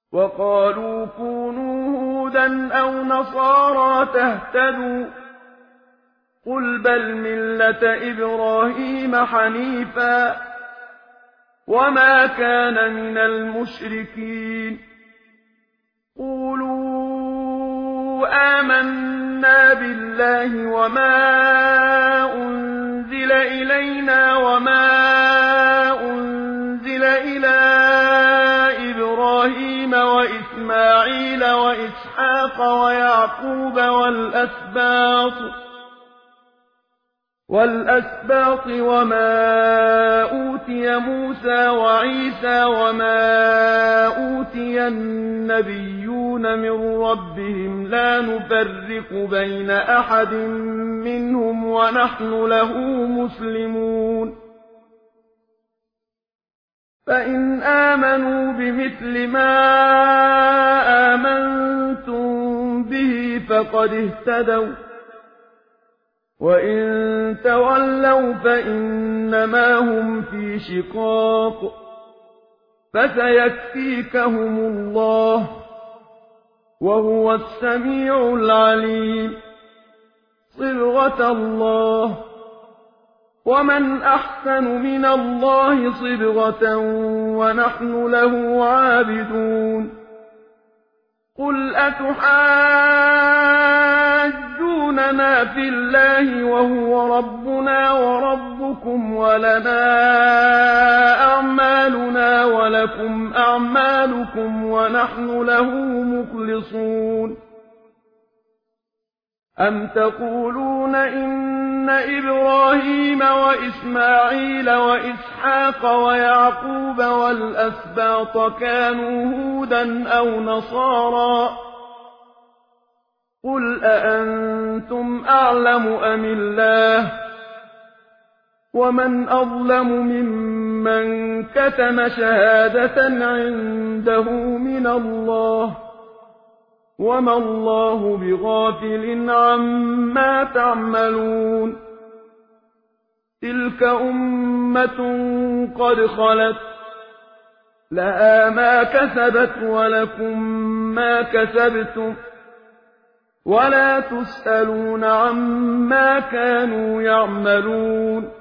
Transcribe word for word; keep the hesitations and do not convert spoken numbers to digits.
وقالوا كونوا هودا أو نصارى تهتدوا قل بل ملة إبراهيم حنيفا وما كان من المشركين قولوا آمنا بالله وما أنزل إلينا وما أنزل إلى إبراهيم وإسماعيل وإسحاق ويعقوب والأسباط والأسباط وما أوتي موسى وعيسى وما أوتي النبيون من ربهم لا نفرق بين أحد منهم ونحن له مسلمون فإن آمنوا بمثل ما آمنتم به فقد اهتدوا وإن تولوا فإنما هم في شقاق فسيكفيكهم الله وهو السميع العليم صبغة الله ومن أحسن من الله صبغة ونحن له عابدون قل أتحاجوننا في الله وهو ربنا وربكم ولنا أعمالنا ولكم أعمالكم ونحن له مخلصون أم تقولون إن إبراهيم وإسماعيل وإسحاق ويعقوب والأسباط كانوا هودا أو نصارى قل أأنتم أعلم أم الله ومن أظلم ممن كتم شهادة عنده من الله وما الله بغافل عما تعملون تلك أمة قد خلت لها ما كسبت ولكم ما كسبتم ولا تسألون عما كانوا يعملون